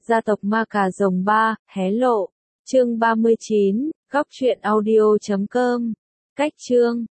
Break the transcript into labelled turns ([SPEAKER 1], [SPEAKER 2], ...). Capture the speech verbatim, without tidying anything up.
[SPEAKER 1] Gia tộc Ma Cà Rồng ba, hé lộ. Chương ba mươi chín, góc truyện audio chấm com. Cách chương